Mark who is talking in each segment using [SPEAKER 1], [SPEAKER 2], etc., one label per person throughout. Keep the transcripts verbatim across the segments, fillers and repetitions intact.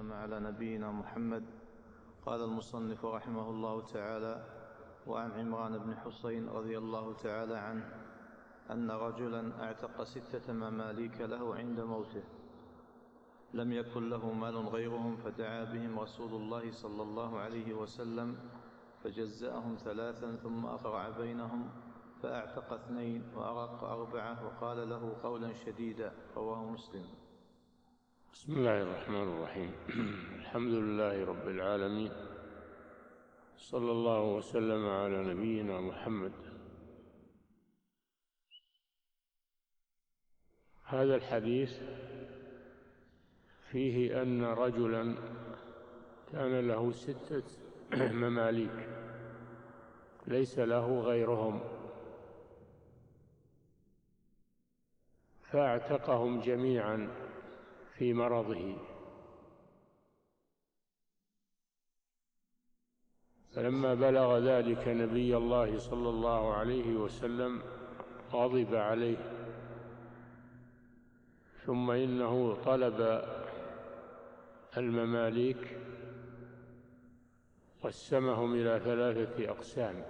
[SPEAKER 1] وسلم على نبينا محمد. قال المصنف رحمه الله تعالى: وعن عمران بن حسين رضي الله تعالى عنه أن رجلا اعتق ستة مماليك له عند موته، لم يكن له مال غيرهم، فدعا بهم رسول الله صلى الله عليه وسلم فجزأهم ثلاثا ثم أقرع بينهم، فأعتق اثنين وأرق أربعة، وقال له قولا شديدا. رواه مسلم.
[SPEAKER 2] بسم الله الرحمن الرحيم. الحمد لله رب العالمين، صلى الله وسلم على نبينا محمد. هذا الحديث فيه أن رجلا كان له ستة مماليك ليس له غيرهم، فاعتقهم جميعا في مرضه، فلما بلغ ذلك نبي الله صلى الله عليه وسلم غضب عليه، ثم إنه طلب المماليك قسمهم إلى ثلاثة أقسام: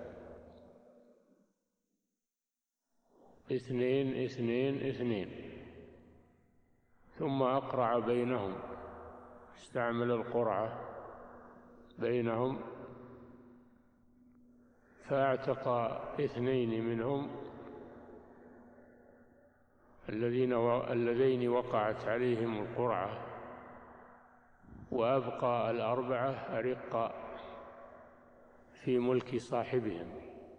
[SPEAKER 2] اثنين اثنين اثنين، ثم أقرع بينهم، استعمل القرعة بينهم، فاعتق اثنين منهم الذين اللذين وقعت عليهم القرعة، وأبقى الأربعة أرقا في ملك صاحبهم.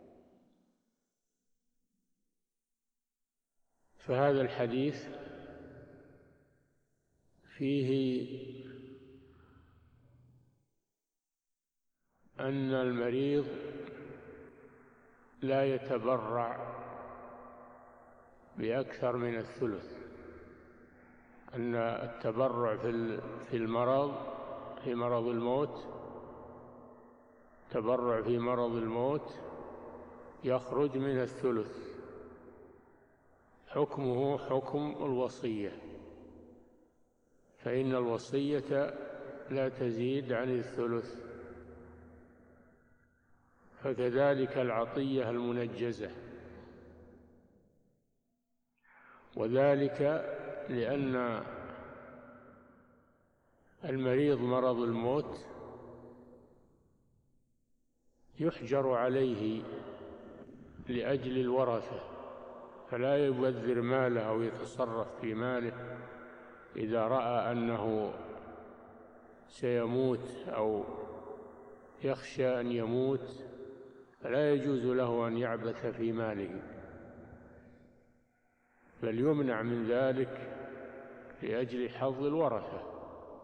[SPEAKER 2] فهذا الحديث فيه أن المريض لا يتبرع بأكثر من الثلث، أن التبرع في المرض في مرض الموت تبرع في مرض الموت يخرج من الثلث، حكمه حكم الوصية، فإن الوصية لا تزيد عن الثلث، فكذلك العطية المنجزة، وذلك لأن المريض مرض الموت يحجر عليه لأجل الورثة، فلا يبذر ماله أو يتصرف في ماله إذا رأى أنه سيموت أو يخشى أن يموت، فلا يجوز له أن يعبث في ماله، بل يمنع من ذلك لأجل حظ الورثة.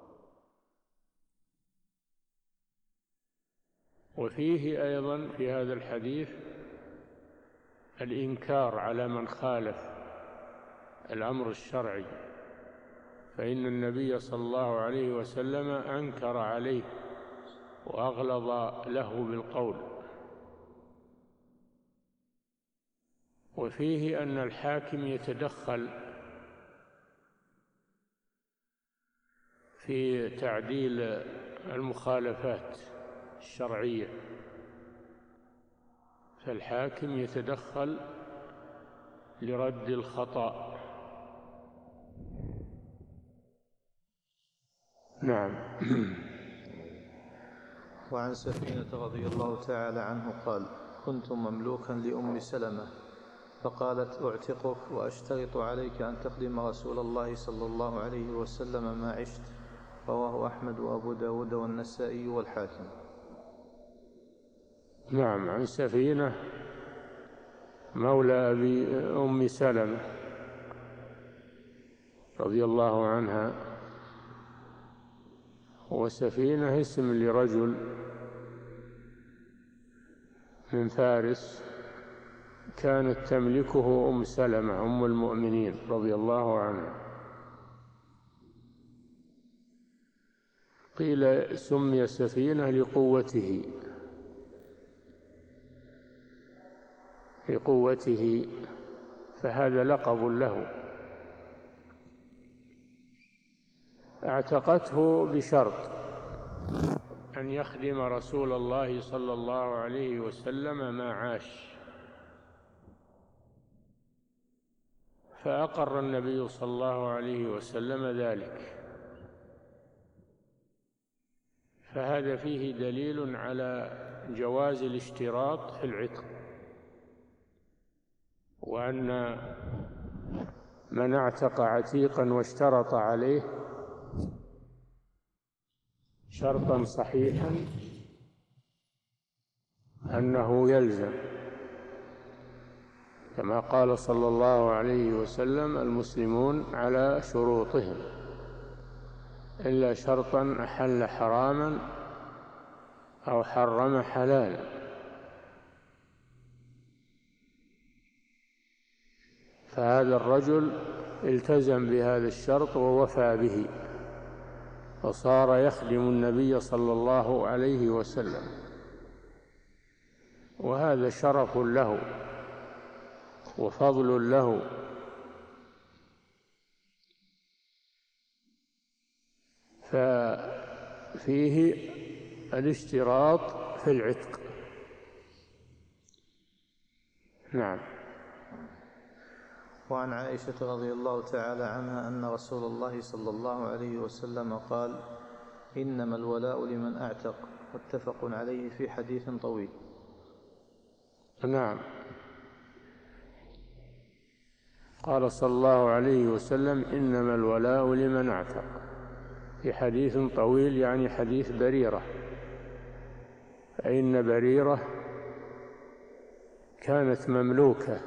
[SPEAKER 2] وفيه أيضا في هذا الحديث الإنكار على من خالف الأمر الشرعي، فإن النبي صلى الله عليه وسلم أنكر عليه وأغلظ له بالقول. وفيه أن الحاكم يتدخل في تعديل المخالفات الشرعية، فالحاكم يتدخل لرد الخطأ. نعم.
[SPEAKER 1] وعن سفينة رضي الله تعالى عنه قال: كنت مملوكا لأم سلمة، فقالت: أعتقك وأشترط عليك أن تخدم رسول الله صلى الله عليه وسلم ما عشت. رواه أحمد وأبو داود والنسائي والحاكم.
[SPEAKER 2] نعم. عن سفينة مولى أبي أم سلمة رضي الله عنها، وسفينة اسم لرجل من فارس كانت تملكه أم سلمة أم المؤمنين رضي الله عنها، قيل سمي سفينة لقوته لقوته فهذا لقب له. اعتقته بشرط أن يخدم رسول الله صلى الله عليه وسلم ما عاش، فأقر النبي صلى الله عليه وسلم ذلك. فهذا فيه دليل على جواز الاشتراط في العتق، وأن من اعتق عتيقا واشترط عليه شرطا صحيحا أنه يلزم، كما قال صلى الله عليه وسلم: المسلمون على شروطهم إلا شرطا أحل حراما أو حرم حلالا. فهذا الرجل التزم بهذا الشرط ووفى به، وصار يخدم النبي صلى الله عليه وسلم، وهذا شرف له وفضل له. ففيه الاشتراط في العتق. نعم.
[SPEAKER 1] وعن عائشة رضي الله تعالى عنها أن رسول الله صلى الله عليه وسلم قال: إنما الولاء لمن أعتق، متفق عليه في حديث طويل.
[SPEAKER 2] نعم. قال صلى الله عليه وسلم: إنما الولاء لمن أعتق، في حديث طويل، يعني حديث بريرة. فإن بريرة كانت مملوكة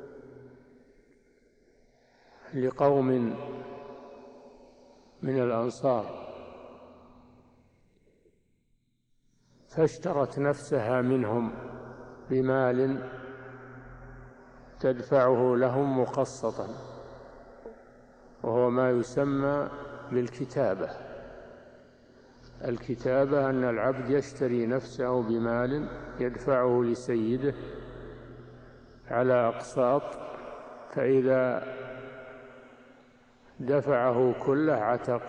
[SPEAKER 2] لقوم من الأنصار، فاشترت نفسها منهم بمال تدفعه لهم مقسطا، وهو ما يسمى بالكتابة. الكتابة أن العبد يشتري نفسه بمال يدفعه لسيده على أقساط، فإذا دفعه كله عتق.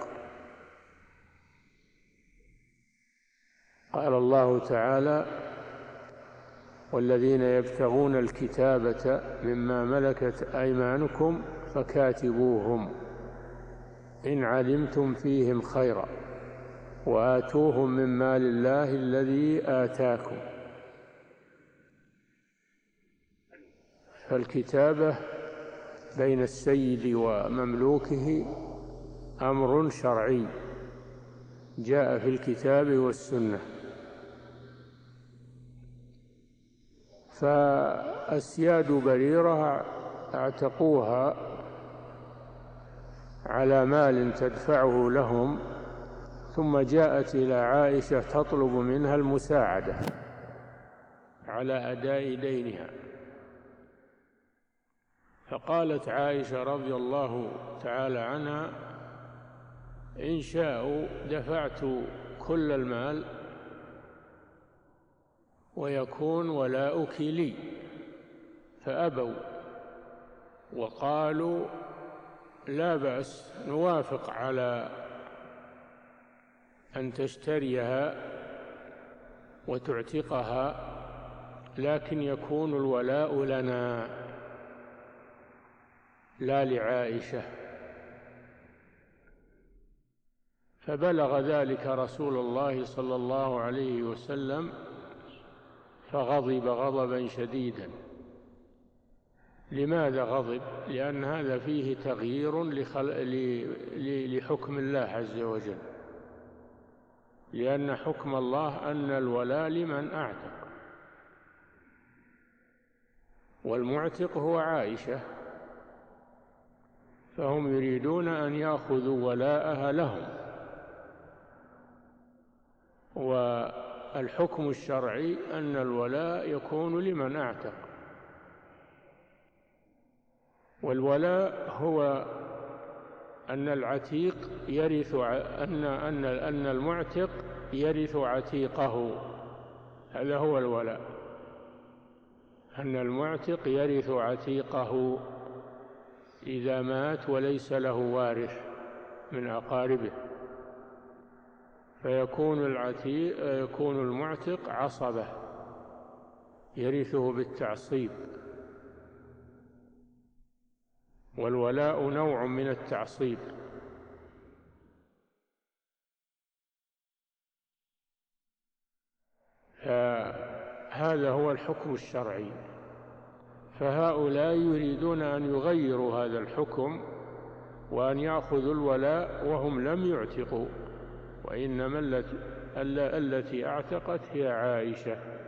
[SPEAKER 2] قال الله تعالى: والذين يبتغون الكتابة مما ملكت أيمانكم فكاتبوهم إن علمتم فيهم خيرا وآتوهم من مال الله الذي آتاكم. فالكتابة بين السيد ومملوكه أمر شرعي جاء في الكتاب والسنة. فأسياد بريرة اعتقوها على مال تدفعه لهم، ثم جاءت إلى عائشة تطلب منها المساعدة على أداء دينها، فقالت عائشة رضي الله تعالى عنها: إن شاءوا دفعت كل المال ويكون ولاؤك لي، فأبوا وقالوا: لا بأس، نوافق على أن تشتريها وتعتقها، لكن يكون الولاء لنا لا لعائشة. فبلغ ذلك رسول الله صلى الله عليه وسلم فغضب غضبا شديدا. لماذا غضب؟ لأن هذا فيه تغيير لحكم الله عز وجل، لأن حكم الله أن الولاء لمن أعتق، والمعتق هو عائشة، فهم يريدون أن يأخذوا ولاءها لهم. والحكم الشرعي أن الولاء يكون لمن أعتق، والولاء هو أن العتيق يرث أن أن أن المعتق يرث عتيقه، هذا هو الولاء، أن المعتق يرث عتيقه إذا مات وليس له وارث من أقاربه. فيكون العتيق يكون المعتق عصبة يرثه بالتعصيب، والولاء نوع من التعصيب. هذا هو الحكم الشرعي، فهؤلاء يريدون أن يغيروا هذا الحكم وأن يأخذوا الولاء وهم لم يعتقوا، وإنما التي أعتقت هي عائشة.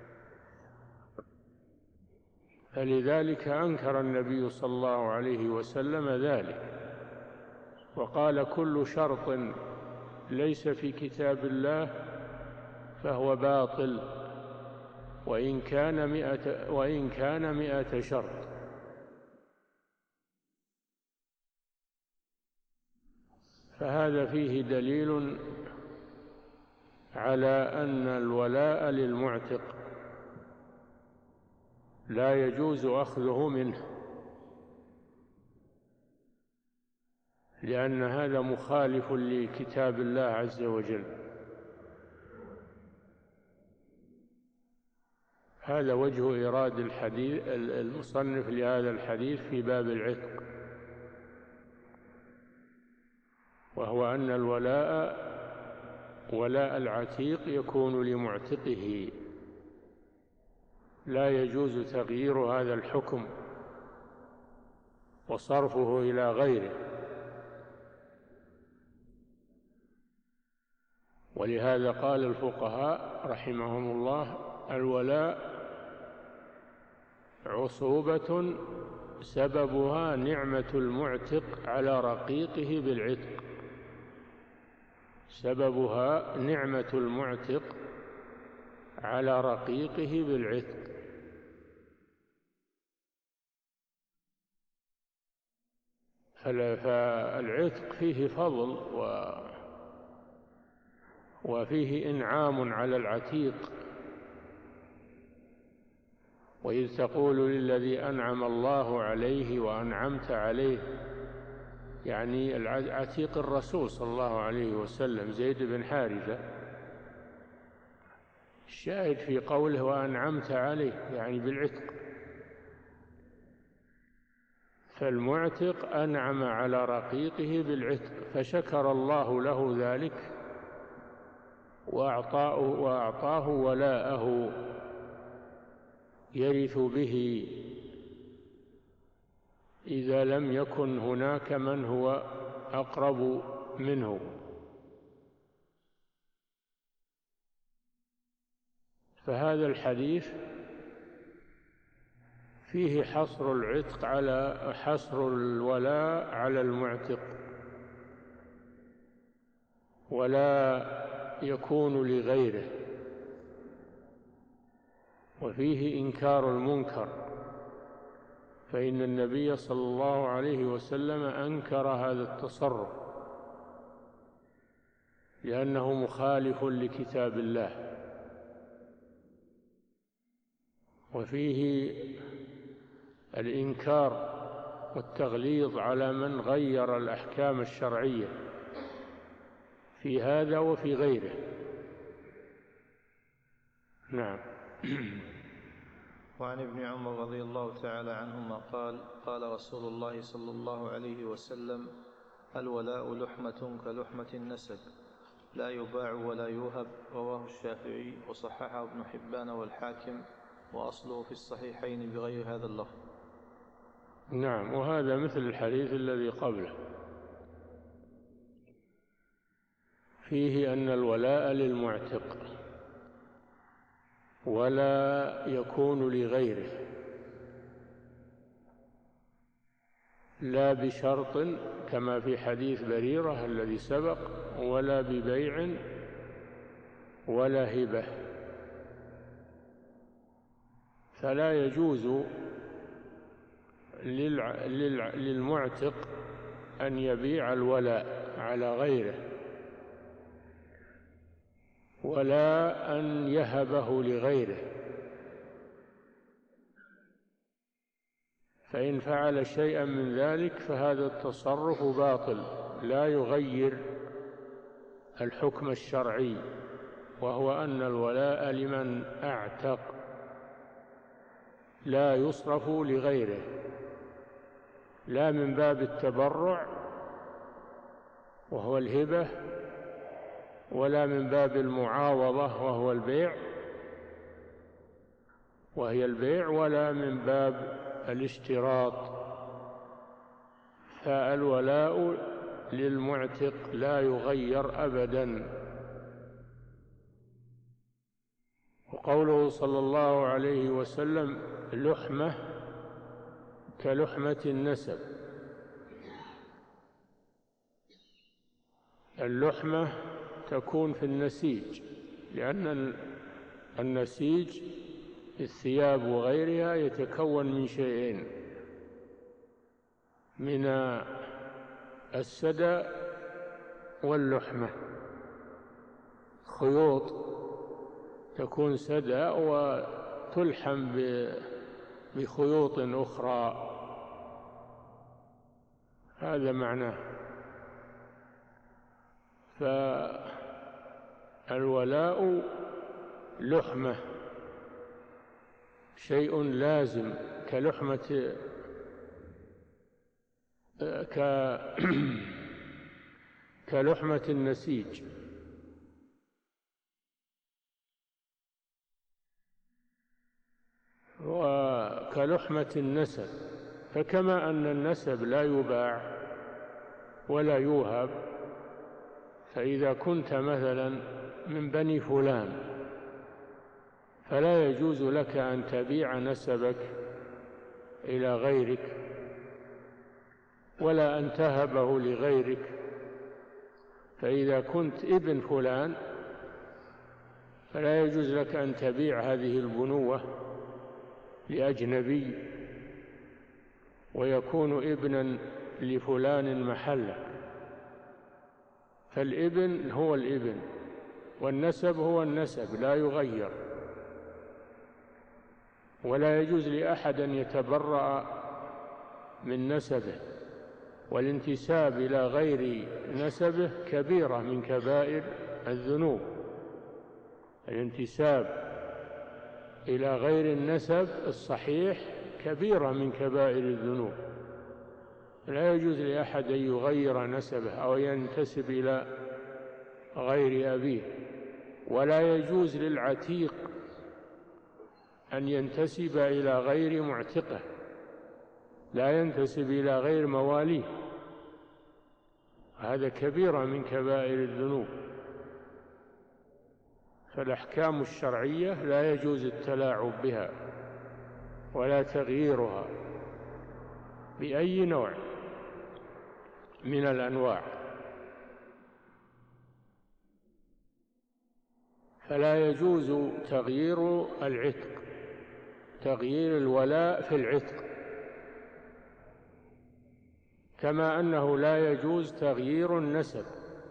[SPEAKER 2] فلذلك أنكر النبي صلى الله عليه وسلم ذلك، وقال: كل شرط ليس في كتاب الله فهو باطل وإن كان مئة, وإن كان مئة شرط. فهذا فيه دليل على أن الولاء للمعتق لا يجوز أخذه منه، لأن هذا مخالف لكتاب الله عز وجل. هذا وجه إيراد الحديث المصنف لهذا الحديث في باب العتق، وهو أن الولاء ولاء العتيق يكون لمعتقه، لا يجوز تغيير هذا الحكم وصرفه إلى غيره. ولهذا قال الفقهاء رحمهم الله: الولاء عصوبة سببها نعمة المعتق على رقيقه بالعتق، سببها نعمة المعتق على رقيقه بالعتق. فالعتق فيه فضل و وفيه إنعام على العتيق. وإذ تقول للذي أنعم الله عليه وأنعمت عليه، يعني العتيق الرسول صلى الله عليه وسلم زيد بن حارثة. الشاهد في قوله وأنعمت عليه يعني بالعتق، فالمعتق أنعم على رقيقه بالعتق، فشكر الله له ذلك وأعطاه, وأعطاه ولاءه يرث به إذا لم يكن هناك من هو أقرب منه. فهذا الحديث فيه حصر العتق على حصر الولاء على المعتق، ولا يكون لغيره، وفيه إنكار المنكر، فإن النبي صلى الله عليه وسلم أنكر هذا التصرف لأنه مخالف لكتاب الله. وفيه الإنكار والتغليظ على من غير الأحكام الشرعية في هذا وفي غيره. نعم.
[SPEAKER 1] وعن ابن عمر رضي الله تعالى عنهما قال: قال رسول الله صلى الله عليه وسلم: الولاء لحمة كلحمة النسب، لا يباع ولا يوهب. رواه الشافعي وصححه ابن حبان والحاكم، وأصله في الصحيحين بغير هذا اللفظ.
[SPEAKER 2] نعم. وهذا مثل الحديث الذي قبله، فيه أن الولاء للمعتق ولا يكون لغيره، لا بشرط كما في حديث بريرة الذي سبق، ولا ببيع ولا هبة. فلا يجوز للمعتق أن يبيع الولاء على غيره، ولا أن يهبه لغيره. فإن فعل شيئا من ذلك فهذا التصرف باطل، لا يغير الحكم الشرعي، وهو أن الولاء لمن أعتق لا يصرف لغيره، لا من باب التبرع وهو الهبة، ولا من باب المعاوضة وهو البيع وهي البيع، ولا من باب الاشتراط. فالولاء للمعتق لا يغير أبدا. وقوله صلى الله عليه وسلم لحمة كلحمة النسب، اللحمة تكون في النسيج، لأن النسيج الثياب وغيرها يتكون من شيئين: من السدى واللحمة، خيوط تكون سدى وتلحم بخيوط أخرى، هذا معناه. فالولاء لحمة، شيء لازم كلحمة ك كلحمة النسيج. وكلحمة النسب، فكما أن النسب لا يباع ولا يوهب، فإذا كنت مثلا من بني فلان فلا يجوز لك أن تبيع نسبك إلى غيرك ولا أن تهبه لغيرك. فإذا كنت ابن فلان فلا يجوز لك أن تبيع هذه البنوة لأجنبي ويكون ابنا لفلان محلك. فالابن هو الابن والنسب هو النسب، لا يغير، ولا يجوز لأحد أن يتبرأ من نسبه. والانتساب إلى غير نسبه كبيرة من كبائر الذنوب. الانتساب إلى غير النسب الصحيح كبيرة من كبائر الذنوب. لا يجوز لأحد أن يغير نسبه أو ينتسب إلى غير أبيه، ولا يجوز للعتيق أن ينتسب إلى غير معتقه، لا ينتسب إلى غير مواليه، هذا كبيرة من كبائر الذنوب. فالأحكام الشرعية لا يجوز التلاعب بها ولا تغييرها بأي نوع من الأنواع. فلا يجوز تغيير العتق، تغيير الولاء في العتق، كما أنه لا يجوز تغيير النسب،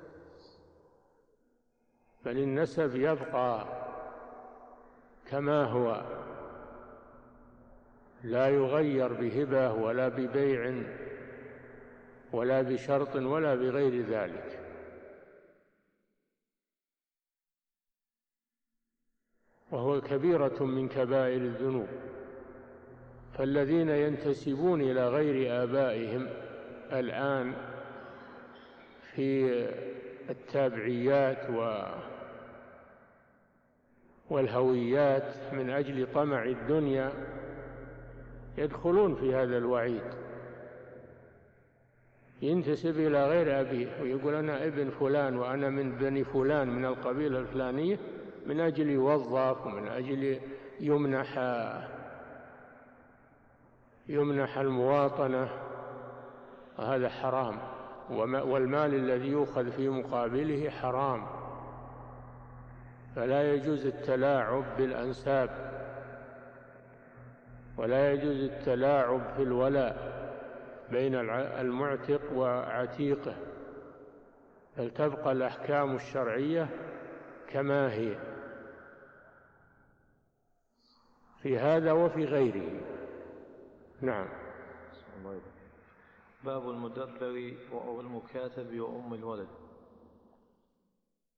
[SPEAKER 2] بل النسب يبقى كما هو، لا يغير بهبة ولا ببيع ولا بشرط ولا بغير ذلك. وهو كبيرة من كبائر الذنوب. فالذين ينتسبون إلى غير آبائهم الآن في التابعيات والهويات من أجل طمع الدنيا يدخلون في هذا الوعيد. ينتسب إلى غير أبيه ويقول أنا ابن فلان وأنا من بني فلان من القبيلة الفلانية، من أجل يوظف ومن أجل يمنح يمنح المواطنة، هذا حرام. والمال الذي يؤخذ في مقابله حرام. فلا يجوز التلاعب بالأنساب، ولا يجوز التلاعب في الولاء بين المعتق وعتيقه، بل تبقى الأحكام الشرعية كما هي في هذا وفي غيره. نعم.
[SPEAKER 1] باب المدبر والمكاتب وأم الولد.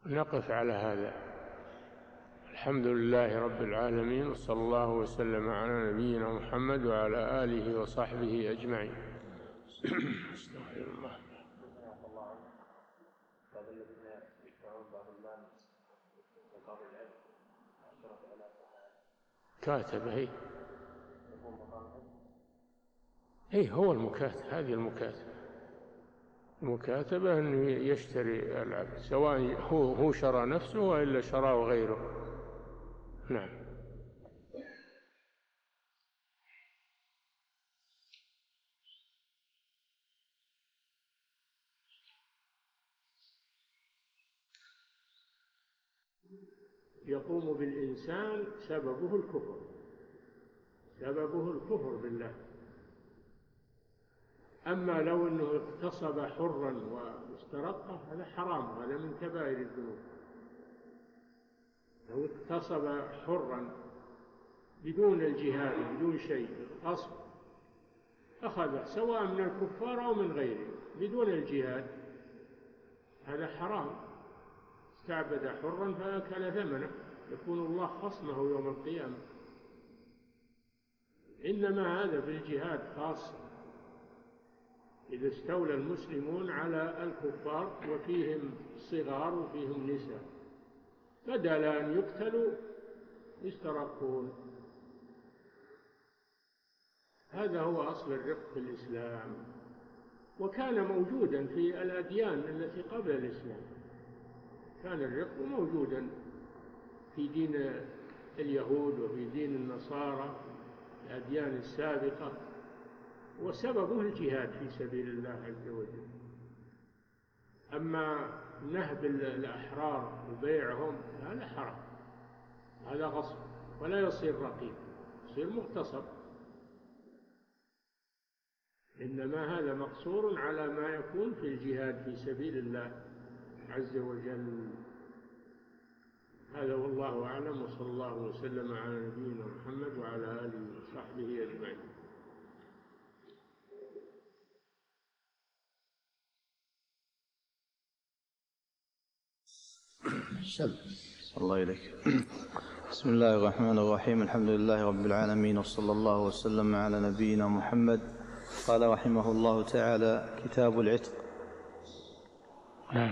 [SPEAKER 2] نقف على هذا. الحمد لله رب العالمين، وصلى الله وسلم على نبينا محمد وعلى آله وصحبه أجمعين. استغفر الله. كاتب هي هي هو المكاتب، هذه المكاتبة. المكاتبة أنه يشتري العبد، سواء هو هو شرى نفسه وإلا شراه غيره. نعم. يقوم بالإنسان سببه الكفر، سببه الكفر بالله. أما لو أنه اغتصب حرا واسترقه هذا حرام، هذا من كبائر الذنوب. لو اغتصب حرا بدون الجهاد بدون شيء، غصب أخذه سواء من الكفار أو من غيرهم بدون الجهاد، هذا حرام. استعبد حرا فأكل ثمنه، يكون الله خصمه يوم القيامة. إنما هذا في الجهاد خاصة، إذا استولى المسلمون على الكفار وفيهم صغار وفيهم نساء، بدل أن يقتلوا يسترقون. هذا هو أصل الرق في الإسلام، وكان موجودا في الأديان التي قبل الإسلام. كان الرق موجودا في دين اليهود وفي دين النصارى، الأديان السابقة، وسببه الجهاد في سبيل الله عز وجل. أما نهب الأحرار وبيعهم هذا حرام، هذا غصب، ولا يصير رقيق، يصير مغتصب. إنما هذا مقصور على ما يكون في الجهاد في سبيل الله عز وجل. هذا والله أعلم، وصلى الله وسلم على نبينا محمد وعلى آله وصحبه أجمعين.
[SPEAKER 1] الله إليك. بسم الله الرحمن الرحيم. الحمد لله رب العالمين، وصلى الله وسلم على نبينا محمد. قال رحمه الله تعالى: كتاب العتق.
[SPEAKER 2] نعم.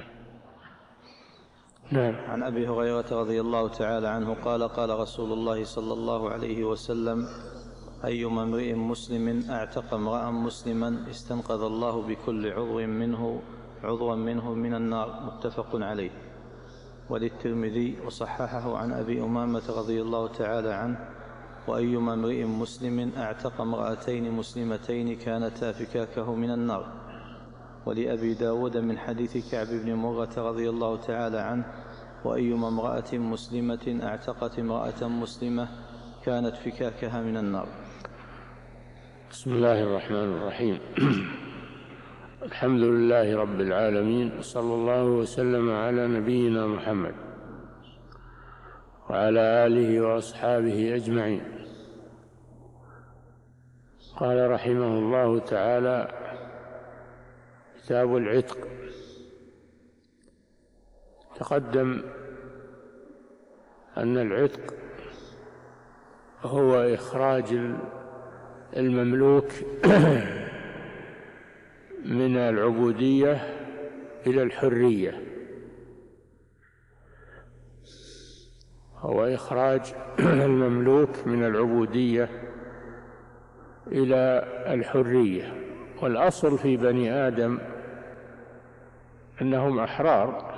[SPEAKER 2] نعم.
[SPEAKER 1] عن أبي هريرة رضي الله تعالى عنه قال: قال رسول الله صلى الله عليه وسلم: أيما امرئ مسلم أعتق امرأ مسلما استنقذ الله بكل عضو منه عضوا منه من النار. متفق عليه. وللترمذي وصححه عن أبي أمامة رضي الله تعالى عنه: وأيما امرئ مسلم أعتق امرأتين مسلمتين كانتا فكاكه من النار. ولأبي داود من حديث كعب بن مرة رضي الله تعالى عنه: وأيما امرأة مسلمة أعتقت امرأة مسلمة كانت فكاكها من النار.
[SPEAKER 2] بسم الله الرحمن الرحيم. الحمد لله رب العالمين، صلى الله وسلم على نبينا محمد وعلى آله وأصحابه أجمعين. قال رحمه الله تعالى: كتاب العتق. تقدم أن العتق هو إخراج المملوك من العبودية إلى الحرية، هو إخراج المملوك من العبودية إلى الحرية. والأصل في بني آدم أنهم أحرار،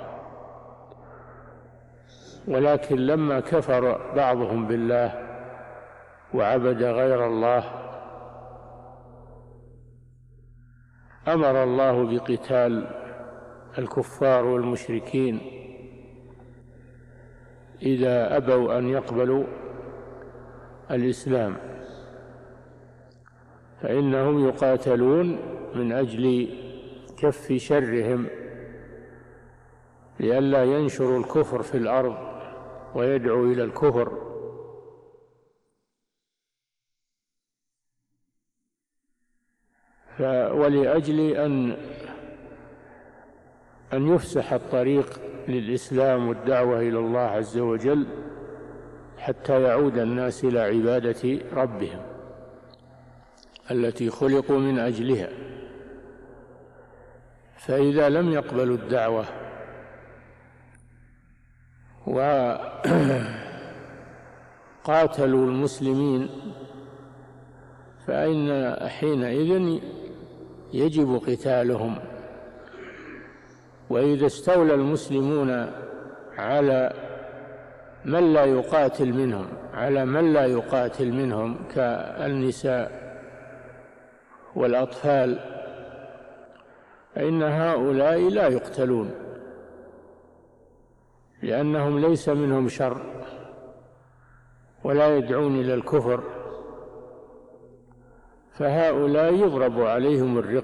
[SPEAKER 2] ولكن لما كفر بعضهم بالله وعبد غير الله أمر الله بقتال الكفار والمشركين إذا أبوا أن يقبلوا الإسلام، فإنهم يقاتلون من أجل كف شرهم لئلا ينشروا الكفر في الأرض ويدعوا إلى الكفر. ولأجل أن أن يفسح الطريق للإسلام والدعوة إلى الله عز وجل حتى يعود الناس إلى عبادة ربهم التي خلقوا من أجلها. فإذا لم يقبلوا الدعوة وقاتلوا المسلمين فإن حينئذ يجب قتالهم. وإذا استولى المسلمون على من لا يقاتل منهم على من لا يقاتل منهم كالنساء والأطفال فإن هؤلاء لا يقتلون، لأنهم ليس منهم شر ولا يدعون إلى الكفر، فهؤلاء يضرب عليهم الرق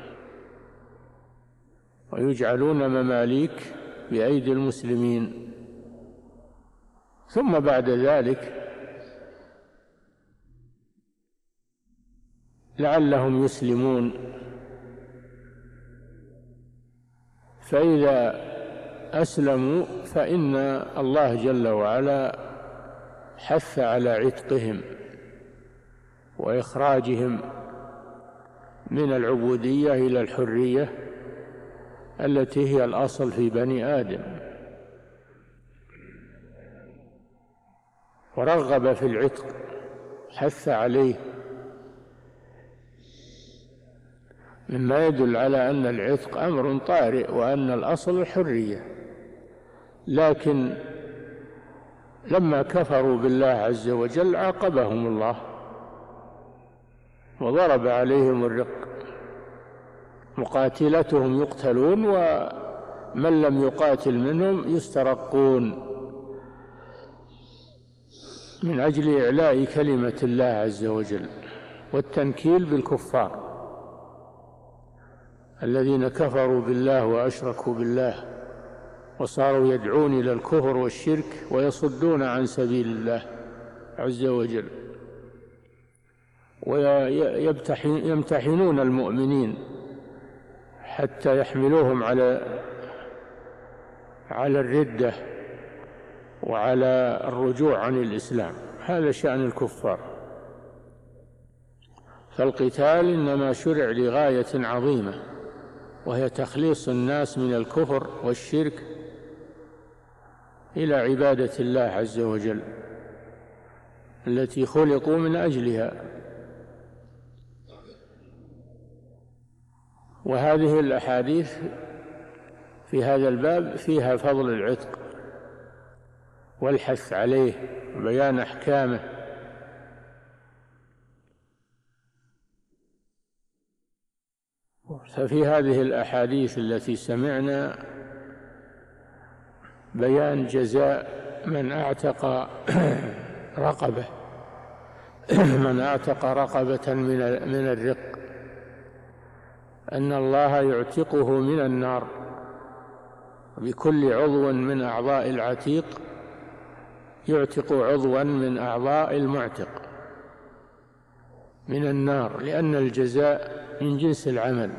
[SPEAKER 2] ويجعلون مماليك بأيدي المسلمين. ثم بعد ذلك لعلهم يسلمون، فإذا أسلموا فإن الله جل وعلا حث على عتقهم وإخراجهم من العبودية إلى الحرية التي هي الأصل في بني آدم، ورغب في العتق، حث عليه، مما يدل على أن العتق أمر طارئ وأن الأصل الحرية. لكن لما كفروا بالله عز وجل عاقبهم الله وضرب عليهم الرق، مقاتلتهم يقتلون ومن لم يقاتل منهم يسترقون من أجل إعلاء كلمة الله عز وجل والتنكيل بالكفار الذين كفروا بالله وأشركوا بالله وصاروا يدعون إلى الكفر والشرك ويصدون عن سبيل الله عز وجل، ويمتحنون المؤمنين حتى يحملوهم على على الردة وعلى الرجوع عن الإسلام. هذا شأن الكفار. فالقتال إنما شرع لغاية عظيمة، وهي تخليص الناس من الكفر والشرك إلى عبادة الله عز وجل التي خلقوا من أجلها. وهذه الأحاديث في هذا الباب فيها فضل العتق والحث عليه وبيان أحكامه. ففي هذه الأحاديث التي سمعنا بيان جزاء من أعتق رقبة من أعتق رقبة من الرق، أن الله يعتقه من النار بكل عضو من أعضاء العتيق يعتق عضوا من أعضاء المعتق من النار، لأن الجزاء من جنس العمل.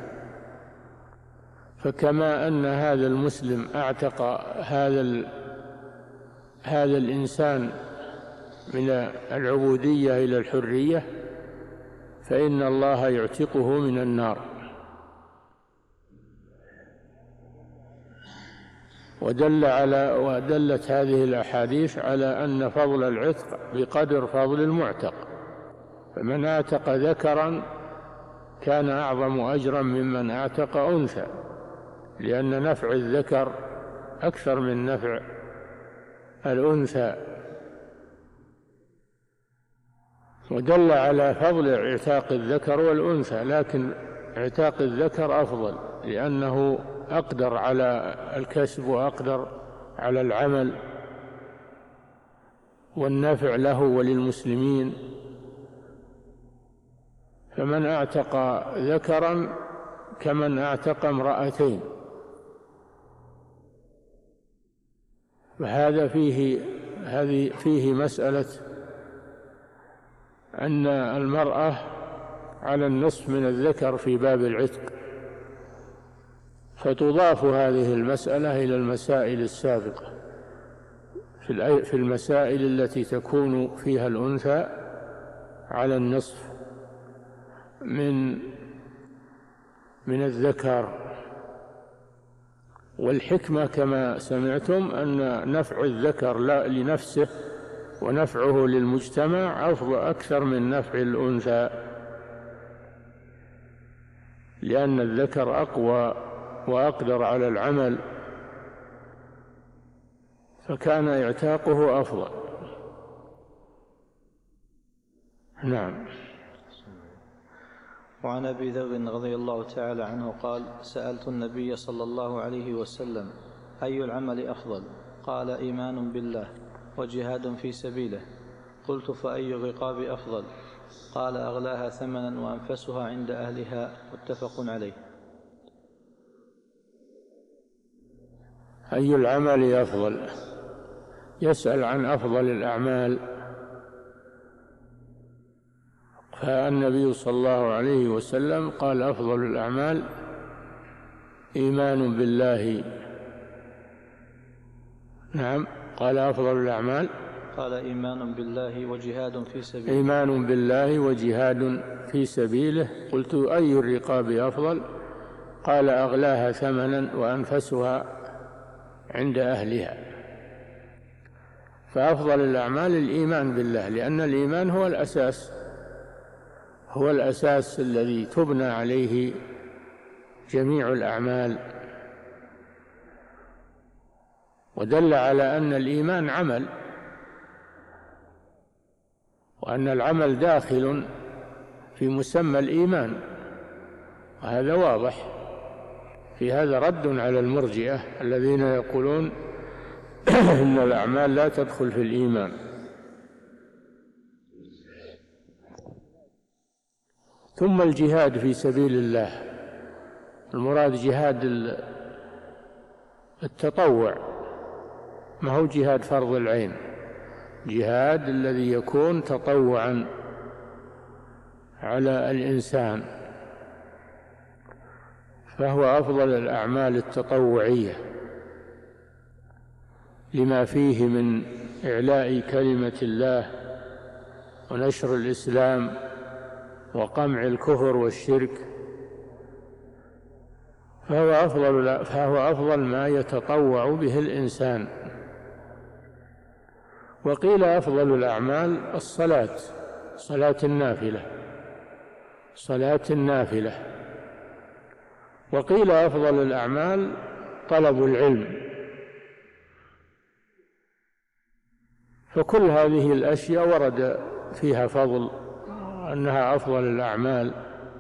[SPEAKER 2] فكما أن هذا المسلم أعتق هذا هذا الإنسان من العبودية إلى الحرية، فإن الله يعتقه من النار. ودل على ودلت هذه الأحاديث على أن فضل العتق بقدر فضل المعتق، فمن أعتق ذكرا كان أعظم أجرا ممن أعتق أنثى، لأن نفع الذكر أكثر من نفع الأنثى. ودل على فضل اعتاق الذكر والأنثى، لكن اعتاق الذكر أفضل لأنه أقدر على الكسب وأقدر على العمل والنفع له وللمسلمين. فمن أعتق ذكرا كمن أعتق امرأتين. وهذا فيه هذه فيه مسألة أن المرأة على النصف من الذكر في باب العتق، فتضاف هذه المسألة إلى المسائل السابقة في المسائل التي تكون فيها الأنثى على النصف من من الذكر. والحكمة كما سمعتم أن نفع الذكر لا لنفسه ونفعه للمجتمع أفضل أكثر من نفع الأنثى، لأن الذكر أقوى وأقدر على العمل، فكان اعتاقه أفضل. نعم.
[SPEAKER 1] وعن أبي ذر رضي الله تعالى عنه قال: سألت النبي صلى الله عليه وسلم: أي العمل أفضل؟ قال: إيمان بالله وجهاد في سبيله. قلت: فأي الرقاب أفضل؟ قال: أغلاها ثمنا وأنفسها عند أهلها. متفق عليه.
[SPEAKER 2] أي العمل أفضل؟ يسأل عن أفضل الأعمال، فالنبي صلى الله عليه وسلم قال: أفضل الأعمال إيمان بالله. نعم، قال: أفضل الأعمال
[SPEAKER 1] قال: إيمان بالله وجهاد في سبيله.
[SPEAKER 2] إيمان بالله وجهاد في سبيله. قلت: أي الرقاب أفضل؟ قال: أغلاها ثمنا وأنفسها عند أهلها. فأفضل الأعمال الإيمان بالله، لأن الإيمان هو الأساس هو الأساس الذي تبنى عليه جميع الأعمال. ودل على أن الإيمان عمل، وأن العمل داخل في مسمى الإيمان، وهذا واضح. في هذا رد على المرجئة الذين يقولون إن الأعمال لا تدخل في الإيمان. ثم الجهاد في سبيل الله، المراد جهاد التطوع، ما هو جهاد فرض العين، جهاد الذي يكون تطوعا على الإنسان، فهو أفضل الأعمال التطوعية لما فيه من إعلاء كلمة الله ونشر الإسلام وقمع الكفر والشرك، فهو أفضل, فهو أفضل ما يتطوع به الإنسان. وقيل أفضل الأعمال الصلاة، صلاة النافلة صلاة النافلة وقيل أفضل الأعمال طلب العلم. فكل هذه الأشياء ورد فيها فضل أنها أفضل الأعمال،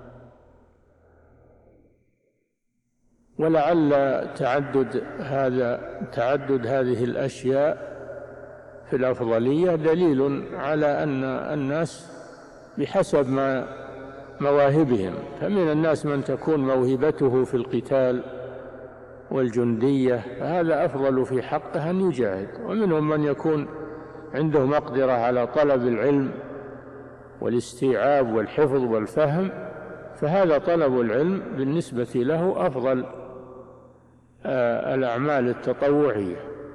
[SPEAKER 2] ولعل تعدد هذا تعدد هذه الأشياء في الأفضلية دليل على أن الناس بحسب ما مواهبهم، فمن الناس من تكون موهبته في القتال والجندية، فهذا أفضل في حقه أن يجاهد، ومنهم من يكون عنده مقدرة على طلب العلم والاستيعاب والحفظ والفهم، فهذا طلب العلم بالنسبة له أفضل الأعمال التطوعية.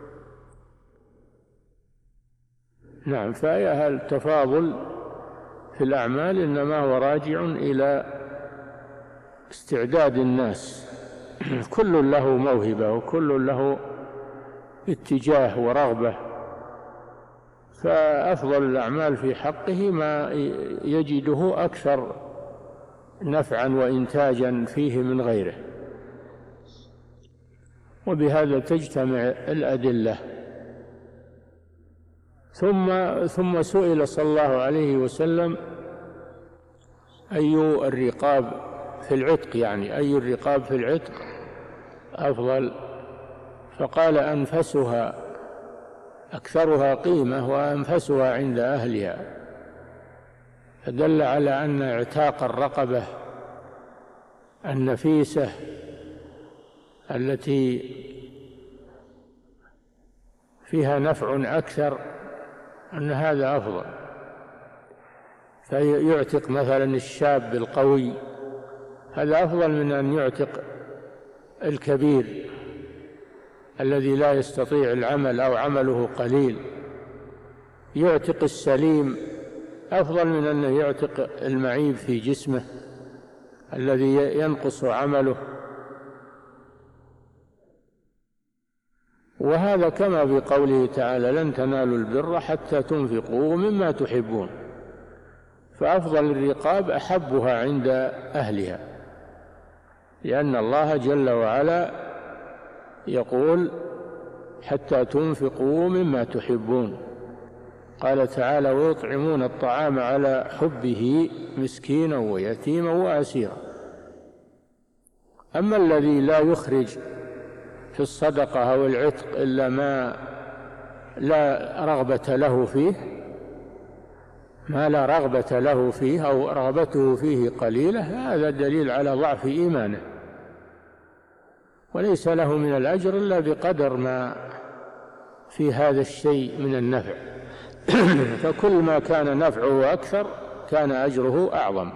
[SPEAKER 2] نعم، فهذا التفاضل في الأعمال إنما هو راجع إلى استعداد الناس، كل له موهبة وكل له اتجاه ورغبة، فأفضل الأعمال في حقه ما يجده أكثر نفعا وإنتاجا فيه من غيره، وبهذا تجتمع الأدلة. ثم ثم سئل صلى الله عليه وسلم: أي الرقاب في العتق، يعني أي الرقاب في العتق أفضل؟ فقال: أنفسها، أكثرها قيمة وأنفسها عند أهلها، فدل على أن اعتاق الرقبة النفيسة التي فيها نفع أكثر أن هذا أفضل. فيعتق مثلا الشاب القوي، هذا أفضل من أن يعتق الكبير الذي لا يستطيع العمل أو عمله قليل، يعتق السليم أفضل من أنه يعتق المعيب في جسمه الذي ينقص عمله. وهذا كما بقوله تعالى: لن تنالوا البر حتى تنفقوا مما تحبون، فأفضل الرقاب أحبها عند أهلها، لأن الله جل وعلا يقول: حتى تنفقوا مما تحبون. قال تعالى: ويطعمون الطعام على حبه مسكينا ويتيما وأسيرا. أما الذي لا يخرج في الصدقة أو العتق إلا ما لا رغبة له فيه ما لا رغبة له فيه أو رغبته فيه قليلة، هذا دليل على ضعف إيمانه، وليس له من الأجر إلا بقدر ما في هذا الشيء من النفع. فكل ما كان نفعه أكثر كان أجره أعظم.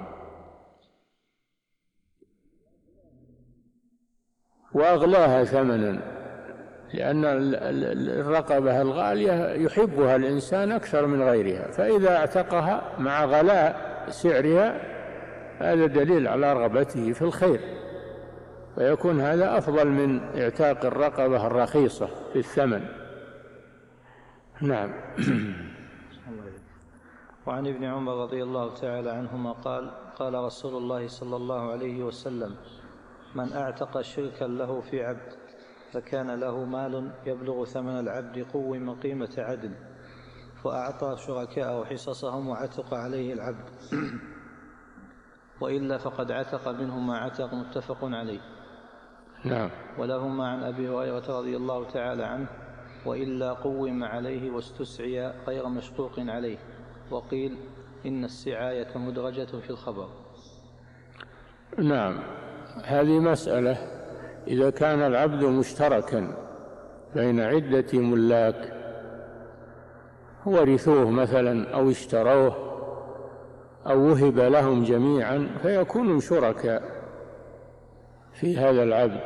[SPEAKER 2] وأغلاها ثمنا، لأن الرقبة الغالية يحبها الإنسان أكثر من غيرها، فإذا اعتقها مع غلاء سعرها هذا دليل على رغبته في الخير، ويكون هذا أفضل من اعتاق الرقبة الرخيصة في الثمن. نعم.
[SPEAKER 1] وعن ابن عمر رضي الله تعالى عنهما قال: قال رسول الله صلى الله عليه وسلم: من أعتق شركا له في عبد فكان له مال يبلغ ثمن العبد قوم قيمة عدل، فأعطى شركاءه حصصهم وعتق عليه العبد، وإلا فقد عتق منه ما عتق. متفق عليه.
[SPEAKER 2] نعم.
[SPEAKER 1] ولهما عن أبي هريرة رضي الله تعالى عنه: وإلا قوم عليه واستسعي غير مشقوق عليه. وقيل إن السعاية مدرجة في الخبر.
[SPEAKER 2] نعم. هذه مسألة: إذا كان العبد مشتركا بين عدة ملاك ورثوه مثلا أو اشتروه أو وهب لهم جميعا فيكونوا شركاء في هذا العبد،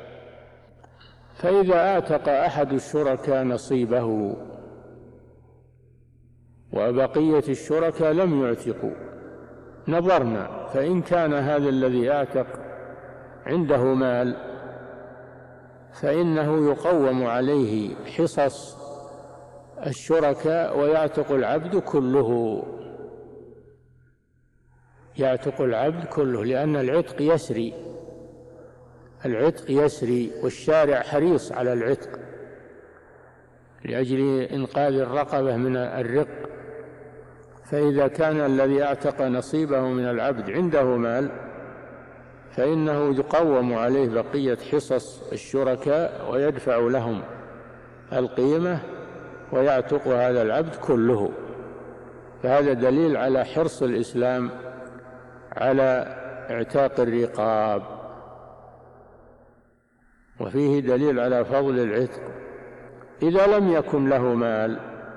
[SPEAKER 2] فإذا أعتق أحد الشركاء نصيبه وبقية الشركاء لم يعتقوا، نظرنا، فإن كان هذا الذي أعتق عنده مال فإنه يقوم عليه حصص الشركاء ويعتق العبد كله، يعتق العبد كله، لأن العتق يسري، العتق يسري، والشارع حريص على العتق لأجل إنقاذ الرقبة من الرق. فإذا كان الذي أعتق نصيبه من العبد عنده مال فإنه يقوم عليه بقية حصص الشركاء ويدفع لهم القيمة ويعتق هذا العبد كله. فهذا دليل على حرص الإسلام على اعتاق الرقاب، وفيه دليل على فضل العتق. إذا لم يكن له مال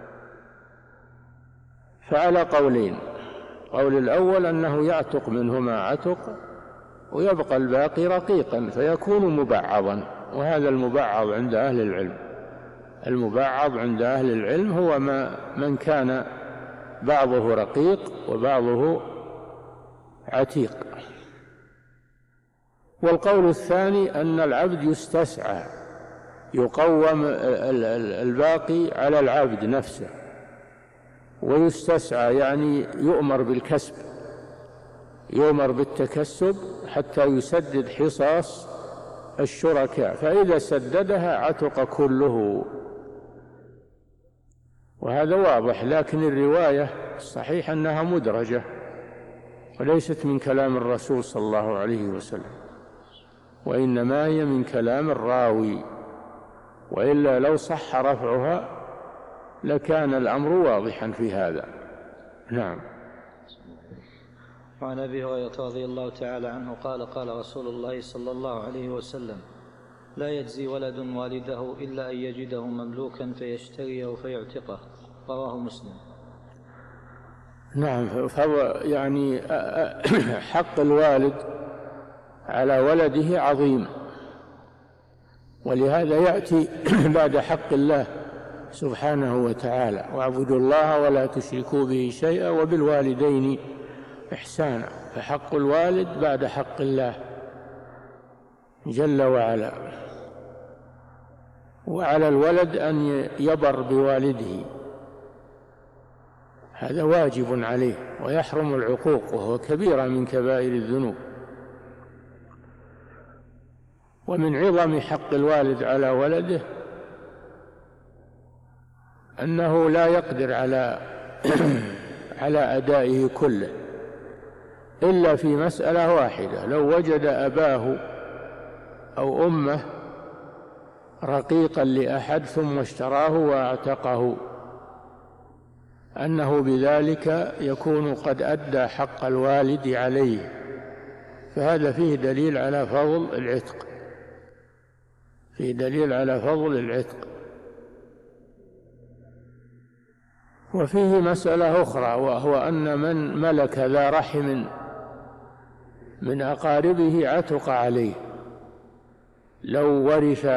[SPEAKER 2] فعلى قولين: قول الأول أنه يعتق منه ما عتق ويبقى الباقي رقيقا فيكون مبعضا، وهذا المبعض عند أهل العلم، المبعض عند أهل العلم هو ما من كان بعضه رقيق وبعضه عتيق. والقول الثاني أن العبد يستسعى، يقوم الباقي على العبد نفسه، ويستسعى يعني يؤمر بالكسب، يؤمر بالتكسب حتى يسدد حصص الشركاء، فإذا سددها عتق كله، وهذا واضح. لكن الرواية الصحيح أنها مدرجة وليست من كلام الرسول صلى الله عليه وسلم، وإنما هي من كلام الراوي، وإلا لو صح رفعها لكان الأمر واضحا في هذا. نعم.
[SPEAKER 1] وعن أبي هريرة رضي الله تعالى عنه قال: قال رسول الله صلى الله عليه وسلم: لا يجزي ولد والده إلا أن يجده مملوكا فيشتريه فيعتقه. رواه مسلم.
[SPEAKER 2] نعم. فهو يعني حق الوالد على ولده عظيم، ولهذا يأتي بعد حق الله سبحانه وتعالى: واعبدوا الله ولا تشركوا به شيئا وبالوالدين إحسانا. فحق الوالد بعد حق الله جل وعلا. وعلى الولد أن يبر بوالده، هذا واجب عليه، ويحرم العقوق، وهو كبيرة من كبائر الذنوب. ومن عظم حق الوالد على ولده أنه لا يقدر على على أدائه كله إلا في مسألة واحدة: لو وجد أباه أو أمه رقيقا لأحد ثم اشتراه واعتقه، أنه بذلك يكون قد أدى حق الوالد عليه، فهذا فيه دليل على فضل العتق، فيه دليل على فضل العتق. وفيه مسألة أخرى، وهو أن من ملك ذا رحم من أقاربه عتق عليه. لو ورث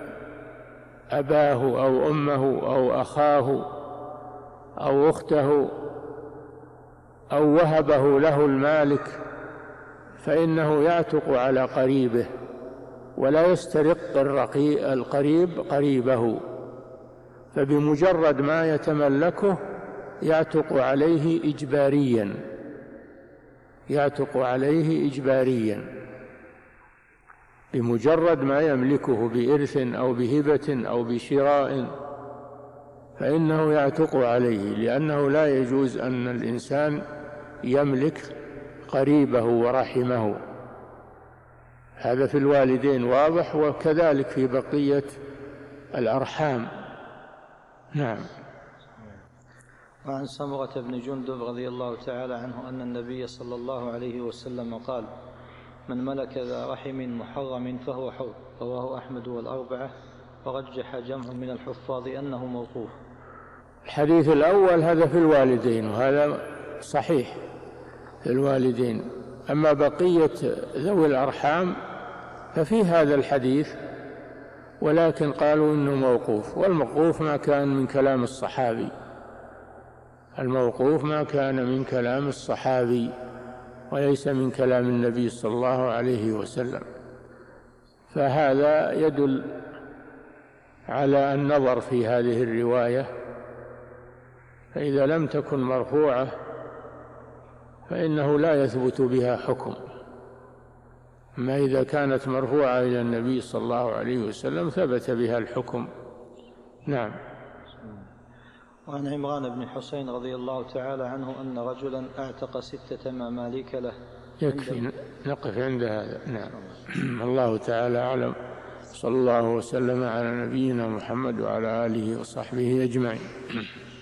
[SPEAKER 2] أباه أو أمه أو أخاه أو أخته أو وهبه له المالك فإنه يعتق على قريبه، ولا يسترق القريب قريبه، فبمجرد ما يتملكه يعتق عليه إجباريا، يعتق عليه إجباريا بمجرد ما يملكه بإرث أو بهبة أو بشراء، فإنه يعتق عليه، لأنه لا يجوز أن الإنسان يملك قريبه ورحمه. هذا في الوالدين واضح، وكذلك في بقية الأرحام. نعم.
[SPEAKER 1] وعن سمرة بن جندب رضي الله تعالى عنه أن النبي صلى الله عليه وسلم قال: من ملك ذا رحم محرم فهو حر. رواه أحمد والأربعة، ورجح جمع من الحفاظ أنه موقوف.
[SPEAKER 2] الحديث الأول هذا في الوالدين، وهذا صحيح في الوالدين. أما بقية ذوي الأرحام ففي هذا الحديث، ولكن قالوا إنه موقوف، والموقوف ما كان من كلام الصحابي، الموقوف ما كان من كلام الصحابي وليس من كلام النبي صلى الله عليه وسلم، فهذا يدل على النظر في هذه الرواية، فإذا لم تكن مرفوعة فإنه لا يثبت بها حكم، أما إذا كانت مرفوعة إلى النبي صلى الله عليه وسلم ثبت بها الحكم. نعم.
[SPEAKER 1] وعن عمران بن حسين رضي الله تعالى عنه أن رجلا أعتق ستة مماليك له.
[SPEAKER 2] يكفي نقف عند هذا. نعم. الله تعالى أعلم، صلى الله وسلم على نبينا محمد وعلى آله وصحبه أجمعين.